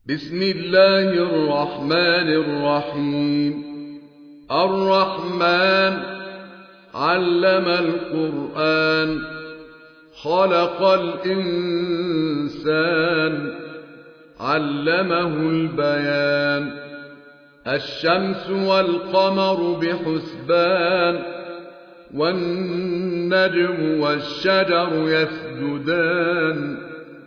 بسم الله الرحمن الرحيم. الرحمن علم القرآن، خلق الإنسان، علمه البيان. الشمس والقمر بحسبان، والنجم والشجر يسجدان.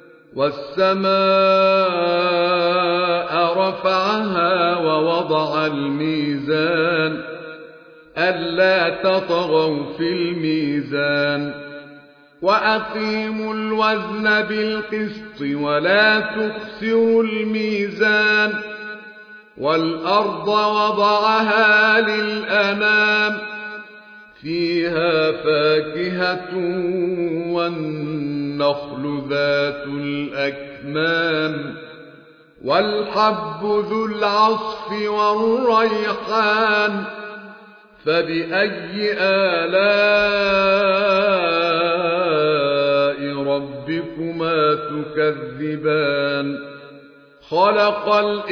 والسماء رفعها ووضع الميزان، ألا تطغوا في الميزان. وأقيموا الوزن بالقسط ولا تخسروا الميزان. والأرض وضعها للأنام، فيها فاكهة والنخل ذات الأكمام، والحب ذو العصف والريحان. فبأي آلاء ربكما تكذبان؟ خلق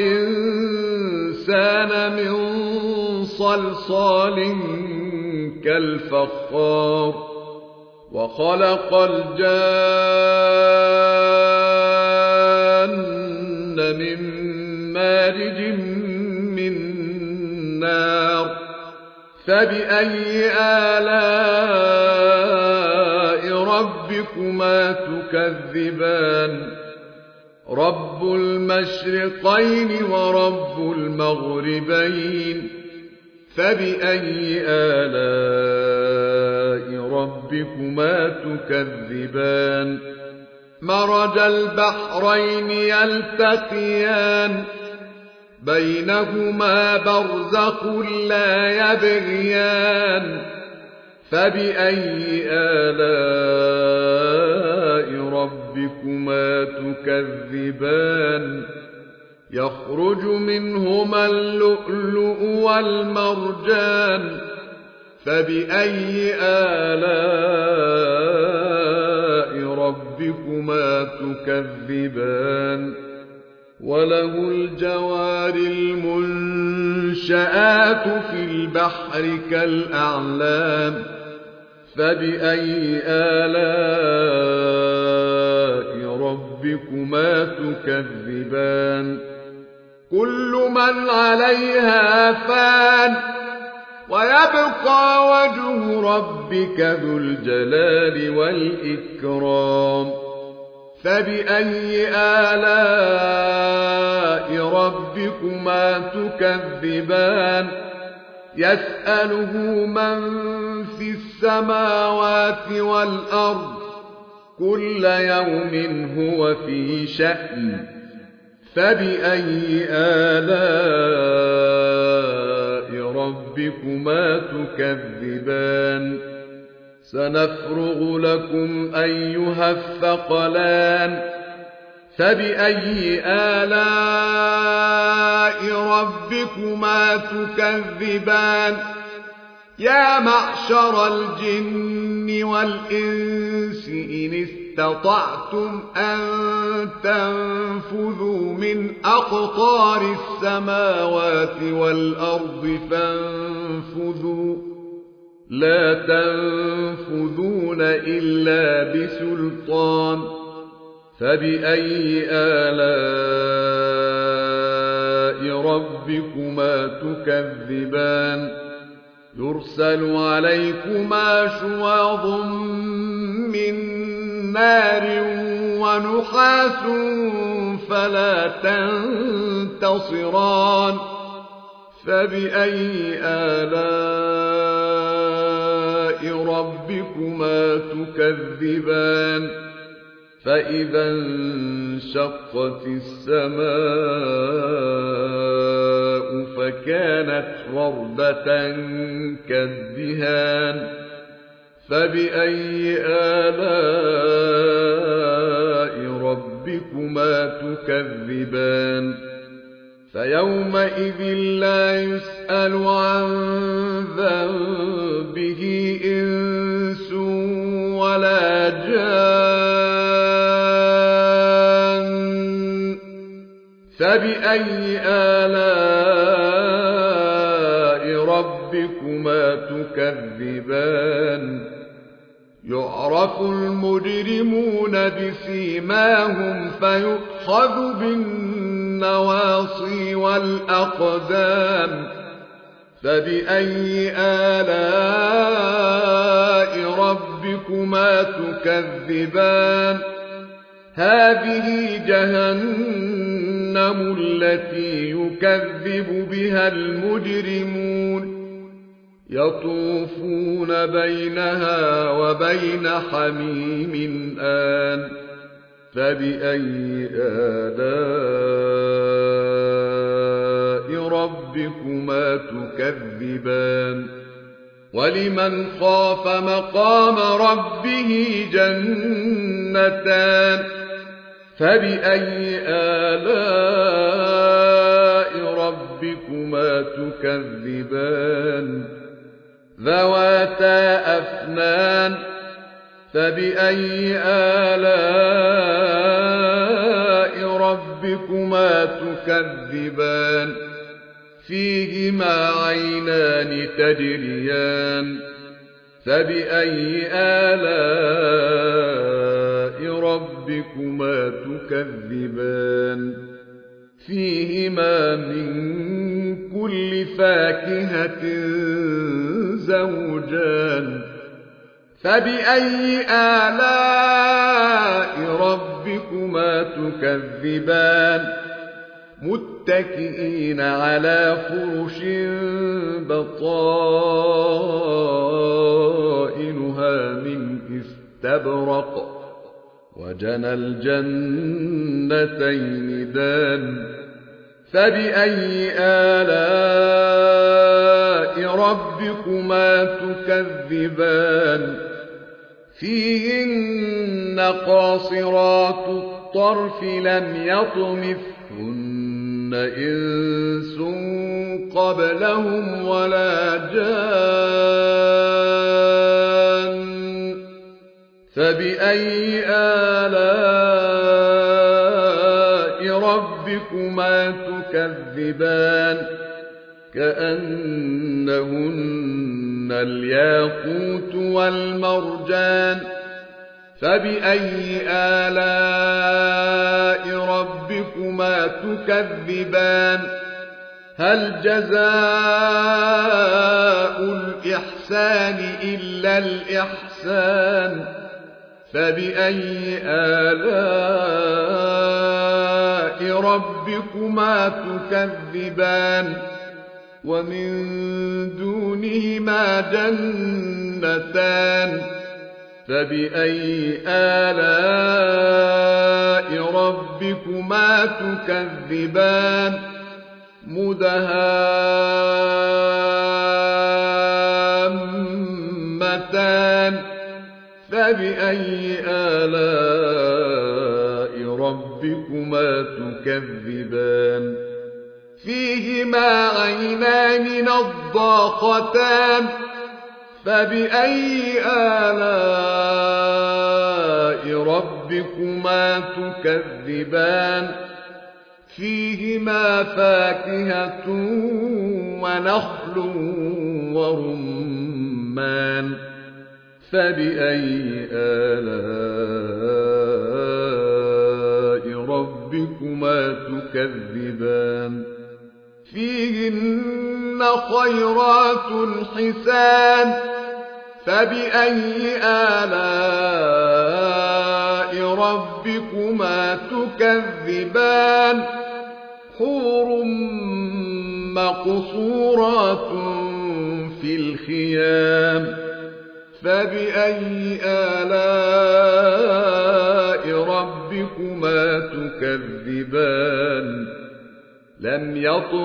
الإنسان من صلصال كالفخار، وخلق الجان من مارج من نار. فبأي آلاء ربكما تكذبان؟ رب المشرقين ورب المغربين. فبأي آلاء ربكما تكذبان؟ مرج البحرين يلتقيان، بينهما برزخ لا يبغيان. فبأي آلاء ربكما تكذبان؟ يخرج منهما اللؤلؤ والمرجان. فبأي آلاء ربكما تكذبان؟ وله الجوار المنشآت في البحر كالأعلام. فبأي آلاء ربكما تكذبان؟ كل من عليها فان، ويبقى وجه ربك ذو الجلال والإكرام. فبأي آلاء ربكما تكذبان؟ يسأله من في السماوات والأرض، كل يوم هو في شأن. فبأي آلاء ربكما تكذبان؟ سنفرغ لكم أيها الثقلان. فبأي آلاء ربكما تكذبان؟ يا معشر الجن والإنس إن استطعتم أن تنفذوا من أقطار السماوات والأرض فانفذوا، لا تنفذون إلا بسلطان. فبأي آلاء ربكما تكذبان؟ يرسل عليكما شواظ من نار ونحاس فلا تنتصران. فبأي آلاء ربكما تكذبان؟ فإذا انشقت السماء فكانت وردة كالدهان. فبأي آلاء ربكما تكذبان؟ فيومئذ لا يسأل عن ذنبه إنس ولا جان. فبأي آلاء ربكما تكذبان يعرف المجرمون بسيماهم فيؤخذ بالنواصي والأقدام فبأي آلاء ربكما تكذبان هذه جهنم التي يكذب بها المجرمون يطوفون بينها وبين حميم آن فبأي آلاء ربكما تكذبان ولمن خاف مقام ربه جنتان فبأي آلاء ربكما تكذبان ذواتا أفنان فبأي آلاء ربكما تكذبان فيهما عينان تجريان فبأي آلاء ربكما تكذبان فيهما من كل فاكهة زوجان فبأي آلاء ربكما تكذبان متكئين على فرش بطائنها من استبرق وجنى الجنتين دان فبأي آلاء ربكما تكذبان فيهن قاصرات الطرف لم يطمثهن إنس قبلهم ولا جان فبأي آلاء ربكما تكذبان كأنهن الياقوت والمرجان فبأي آلاء ربكما تكذبان هل جزاء الإحسان إلا الإحسان فبأي آلاء ربكما تكذبان ومن دونهما جنتان فبأي آلاء ربكما تكذبان مدهامتان فبأي آلاء ربكما تكذبان فيهما عينان نضاختان فبأي آلاء ربكما تكذبان فيهما فاكهة ونخل ورمان فبأي آلاء ربكما تكذبان فيهن خيرات حسان فبأي آلاء ربكما تكذبان حور مقصورات في الخيام فبأي آلاء ربكما تكذبان لم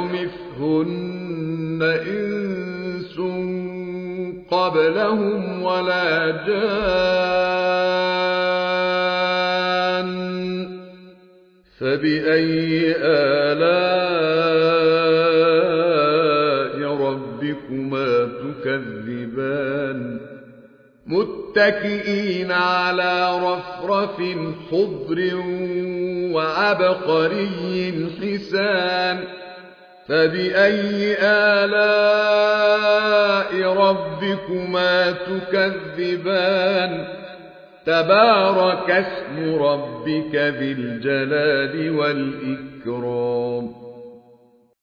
يطمثهن إنس قبلهم ولا جان فبأي آلاء ربكما تكذبان متكئين على رفرف خضر وعبقري حسان الإنسان فبأي آلاء ربكما تكذبان تبارك اسم ربك ذي الجلال والإكرام